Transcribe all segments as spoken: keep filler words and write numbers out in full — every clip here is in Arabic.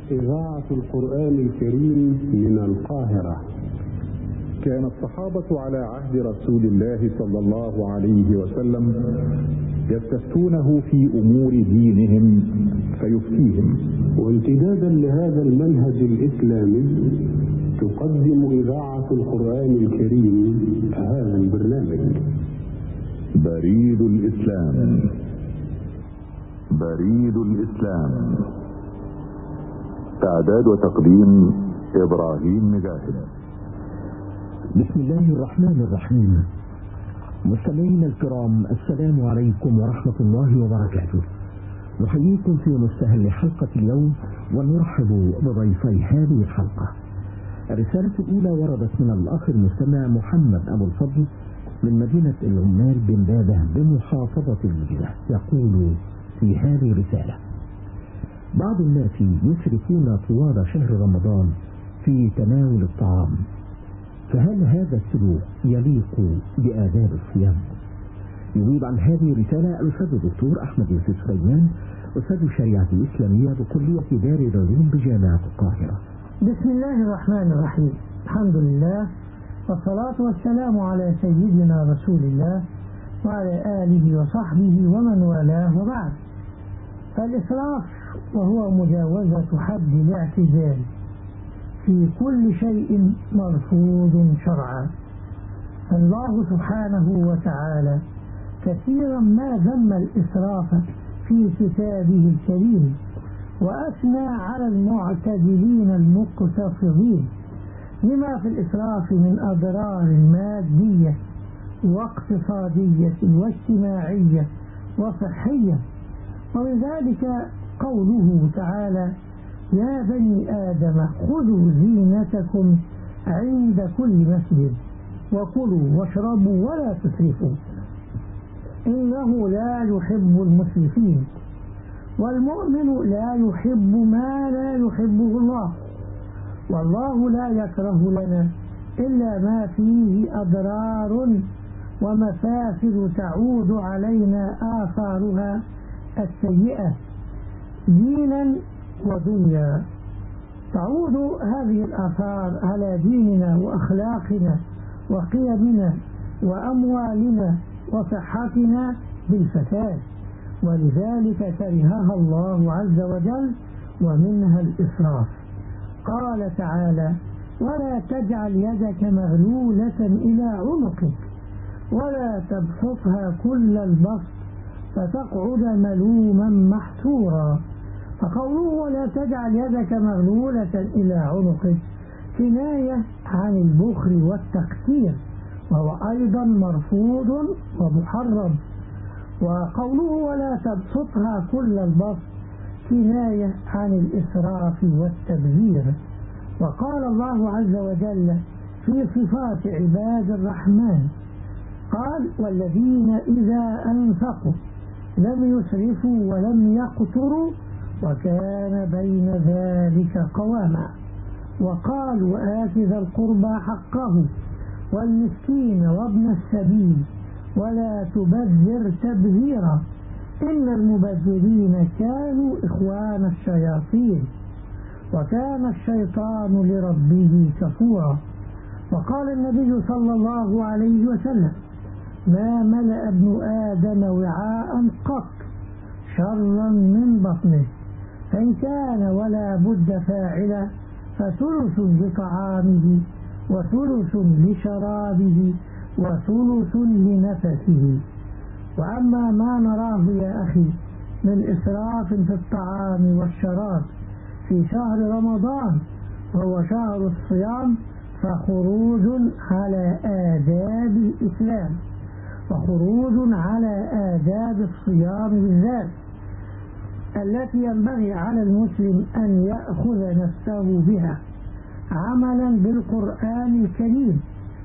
إذاعة القرآن الكريم من القاهرة. كان الصحابة على عهد رسول الله صلى الله عليه وسلم يستفتونه في أمور دينهم فيفتيهم. وامتدادا لهذا المنهج الإسلامي تقدم إذاعة القرآن الكريم هذا البرنامج. بريد الإسلام. بريد الإسلام. إعداد وتقديم إبراهيم مجاهد. بسم الله الرحمن الرحيم. مستمعينا الكرام، السلام عليكم ورحمة الله وبركاته. نحييكم في مستهل حلقة اليوم ونرحب بضيفي هذه الحلقة. الرسالة الأولى وردت من الأخ المستمع محمد أبو الفضل من مدينة العمال بن بابة بمحافظة الجيزة. يقول في هذه الرسالة: بعض الناس يسرفون طوال شهر رمضان في تناول الطعام، فهل هذا السلوك يليق بآداب الصيام؟ يجيب عن هذه الرسالة الأستاذ الدكتور أحمد يوسف سليمان، أستاذ الشريعة الإسلامية بكلية دار العلوم بجامعة القاهرة. بسم الله الرحمن الرحيم. الحمد لله والصلاة والسلام على سيدنا رسول الله وعلى آله وصحبه ومن والاه، وبعد. فالإسراف وهو مجاوزة حد الاعتدال في كل شيء مرفوض شرعا. الله سبحانه وتعالى كثيرا ما ذم الإسراف في كتابه الكريم، وأثنى على المعتدلين المقتصدين لما في الإسراف من أضرار مادية واقتصادية واجتماعية وصحية. ومن ذلك قوله تعالى: يا بني آدم خذوا زينتكم عند كل مسجد وكلوا واشربوا ولا تسرفوا إنه لا يحب المسرفين. والمؤمن لا يحب ما لا يحبه الله، والله لا يكره لنا إلا ما فيه أضرار ومفاسد تعود علينا آثارها السيئة دينا ودنيا. تعود هذه الآثار على ديننا وأخلاقنا وقيمنا وأموالنا وصحتنا بالفساد، ولذلك كرهها الله عز وجل، ومنها الإسراف. قال تعالى: ولا تجعل يدك مغلولة إلى عنقك ولا تبسطها كل البسط فتقعد ملوما محسورا. فقوله ولا تجعل يدك مغلولة إلى عنقك كناية عن البخل والتقتير، وهو أيضا مرفوض ومحرم. وقوله ولا تبسطها كل البسط كناية عن الإسراف والتبذير. وقال الله عز وجل في صفات عباد الرحمن: قال: والذين إذا أنفقوا لم يسرفوا ولم يقتروا وكان بين ذلك قواما. وقال: وآت ذا القربى حقه والمسكين وابن السبيل ولا تبذر تبذيرا إن المبذرين كانوا إخوان الشياطين وكان الشيطان لربه كفورا. وقال النبي صلى الله عليه وسلم: ما ملأ ابن آدم وعاء قط شرا من بطنه، فإن كان ولا بد فاعلا فثلث لطعامه وثلث لشرابه وثلث لنفسه. وأما ما نراه يا أخي من إسراف في الطعام والشراب في شهر رمضان وهو شهر الصيام فخروج على آداب الإسلام وخروج على آداب الصيام بالذات التي ينبغي على المسلم أن يأخذ نفسه بها عملا بالقرآن الكريم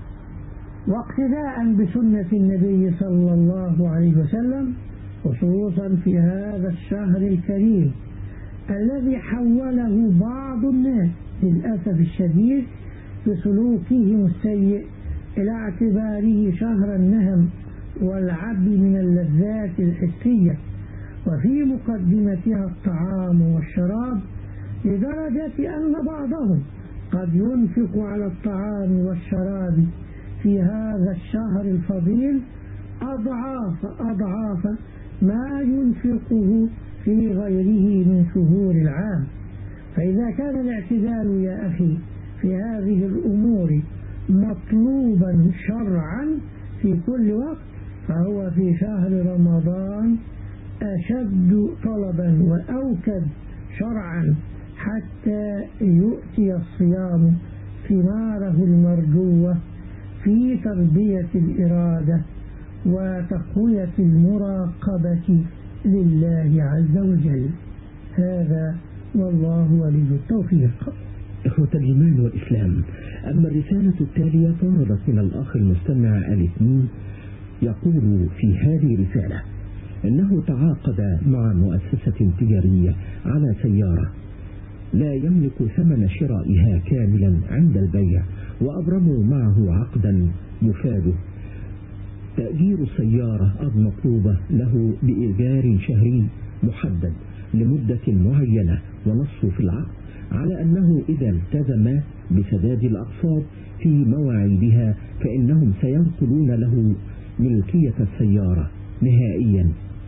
واقتداء بسنة النبي صلى الله عليه وسلم، خصوصا في هذا الشهر الكريم الذي حوله بعض الناس للأسف الشديد بسلوكهم السيء إلى اعتباره شهر النهم والعد من اللذات الحسية، وفي مقدمتها الطعام والشراب لدرجة أن بعضهم قد ينفق على الطعام والشراب في هذا الشهر الفضيل أضعاف أضعاف ما ينفقه في غيره من شهور العام. فإذا كان الاعتدال يا أخي في هذه الأمور مطلوبا شرعا في كل وقت، فهو في شهر رمضان أشد طلبا وأوكد شرعا حتى يؤتي الصيام ثماره المرجوة في تربية الإرادة وتقوية المراقبة لله عز وجل. هذا والله ولي التوفيق. إخوة الإيمان والإسلام، أما الرسالة التالية وردت من الأخ المستمع الاثنين، يقول في هذه الرسالة إنه تعاقد مع مؤسسة تجارية على سيارة لا يملك ثمن شرائها كاملا عند البيع، وأبرموا معه عقدا مفاده تأجير السيارة المطلوبة له بإيجار شهري محدد لمدة معينة، ونصوا في العقد على أنه إذا التزم بسداد الأقساط في مواعيدها فإنهم سينقلون له ملكية السيارة نهائيا،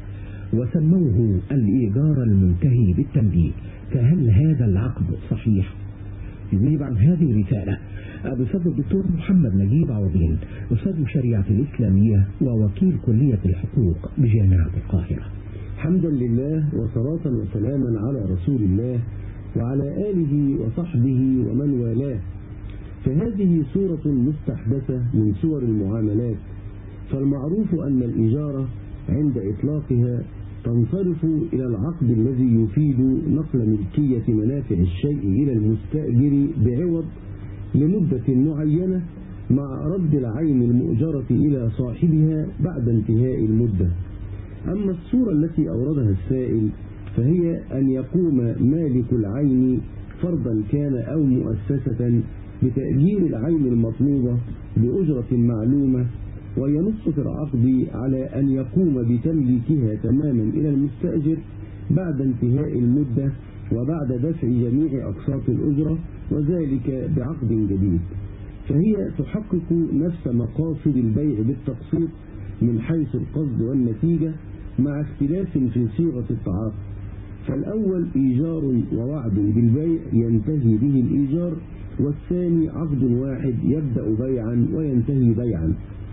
وسموه الإيجار المنتهي بالتمليك. فهل هذا العقد صحيح؟ يجيب عن هذه الرسالة الأستاذ الدكتور محمد نجيب عوضين، أستاذ الشريعة الإسلامية ووكيل كلية الحقوق بجامعة القاهرة. حمدا لله وصلاة وسلاما على رسول الله وعلى آله وصحبه ومن والاه. فهذه سورة مستحدثة من سور المعاملات، فالمعروف أن الإجارة عند إطلاقها تنصرف إلى العقد الذي يفيد نقل ملكية منافع الشيء إلى المستأجر بعوض لمدة معينة مع رد العين المؤجرة إلى صاحبها بعد انتهاء المدة. أما الصورة التي أوردها السائل فهي أن يقوم مالك العين فردا كان أو مؤسسة بتأجير العين المطلوبة بأجرة معلومة، وينص في العقد على أن يقوم بتمليكها تماما إلى المستأجر بعد انتهاء المدة وبعد دفع جميع أقساط الأجرة، وذلك بعقد جديد. فهي تحقق نفس مقاصد البيع بالتقسيط من حيث القصد والنتيجة، مع اختلاف في صيغة التعاقد. فالأول إيجار ووعد بالبيع ينتهي به الإيجار، والثاني عقد واحد يبدأ بيعا وينتهي بيعا.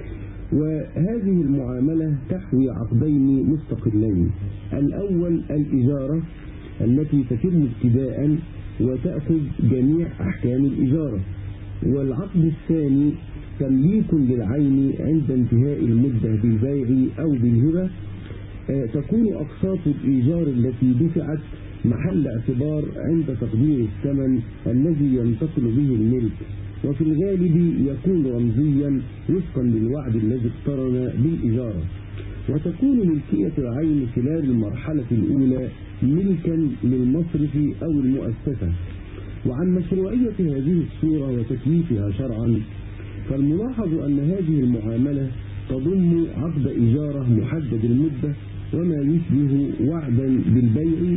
وهذه المعاملة تحوي عقدين مستقلين: الأول الإجارة التي تتم ابتداء وتأخذ جميع أحكام الإجارة، والعقد الثاني تمليك للعين عند انتهاء المدة بالبيع أو بالهبة. تكون أقساط الإيجار التي دفعت محل اعتبار عند تقدير الثمن الذي ينتقل به الملك، وفي الغالب يكون رمزيا وفقا للوعد الذي اقترن بالإجارة. وتكون ملكية العين خلال المرحلة الأولى ملكا للمصرف أو المؤسسة. وعن مشروعية هذه الصورة وتكليفها شرعا، فالملاحظ أن هذه المعاملة تضم عقد إجارة محدد المدة وما يشبه وعدا بالبيع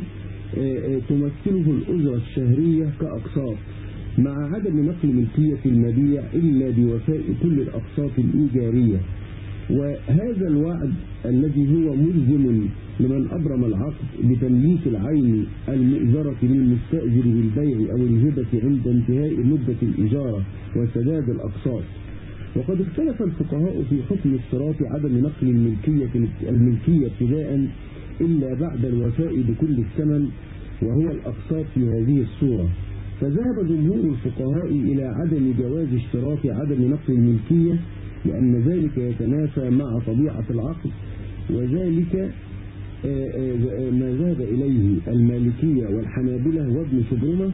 تمثله الأجرة الشهرية كأقساط، مع عدم نقل ملكية المبيع إلا بوفاء كل الأقساط الإيجارية. وهذا الوعد الذي هو ملزم لمن أبرم العقد بتمليك العين المؤجرة للمستأجر بالبيع أو الهبة عند انتهاء مدة الإجارة وسداد الأقساط. وقد اختلف الفقهاء في حكم اشتراط عدم نقل الملكية الملكية ابتداء إلا بعد الوفاء بكل الثمن وهو الأقساط في هذه الصورة. فذهب جمهور الفقهاء إلى عدم جواز اشتراط عدم نقل الملكية، لأن ذلك يتنافى مع طبيعة العقد، وذلك ما ذهب إليه المالكية والحنابلة وابن شبرمة.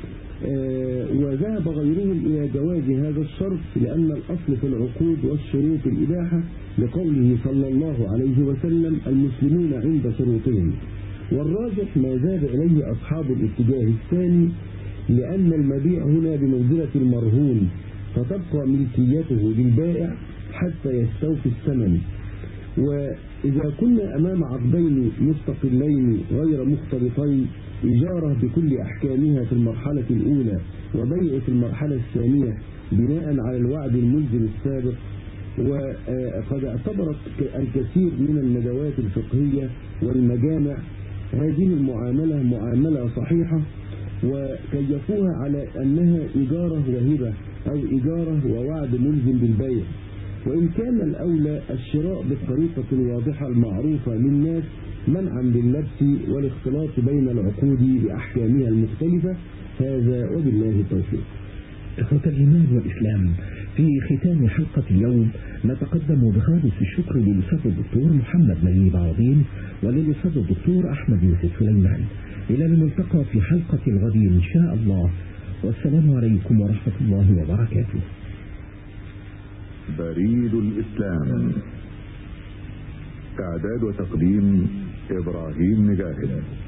وذهب غيرهم إلى جواز هذا الشرط، لأن الأصل في العقود والشروط الإباحة، لقوله صلى الله عليه وسلم: المسلمون عند شروطهم. والراجح ما ذهب إليه أصحاب الاتجاه الثاني، لأن المبيع هنا بمنزلة المرهون، فتبقى ملكيته للبائع حتى يستوفي الثمن. إذا كنا أمام عقدين مستقلين غير مختلطين، إجارة بكل أحكامها في المرحلة الأولى وبيع في المرحلة الثانية بناء على الوعد الملزم السابق، وقد اعتبرت الكثير من الندوات الفقهية والمجامع هذه المعاملة معاملة صحيحة، وكيفوها على أنها إجارة وهبة أو إجارة ووعد ملزم بالبيع، وإن كان الأولى الشراء بالطريقة الواضحة المعروفة للناس منعا لللبس والاختلاط بين العقود بأحكامها المختلفة. هذا وبالله التوفيق. إخوة الإيمان والإسلام، في ختام حلقة اليوم نتقدم بخالص الشكر للأستاذ الدكتور محمد نجيب عظيم وللأستاذ الدكتور أحمد يوسف سليمان. إلى الملتقى في حلقة الغد إن شاء الله، والسلام عليكم ورحمة الله وبركاته. بريد الإسلام، إعداد وتقديم إبراهيم نجاهد.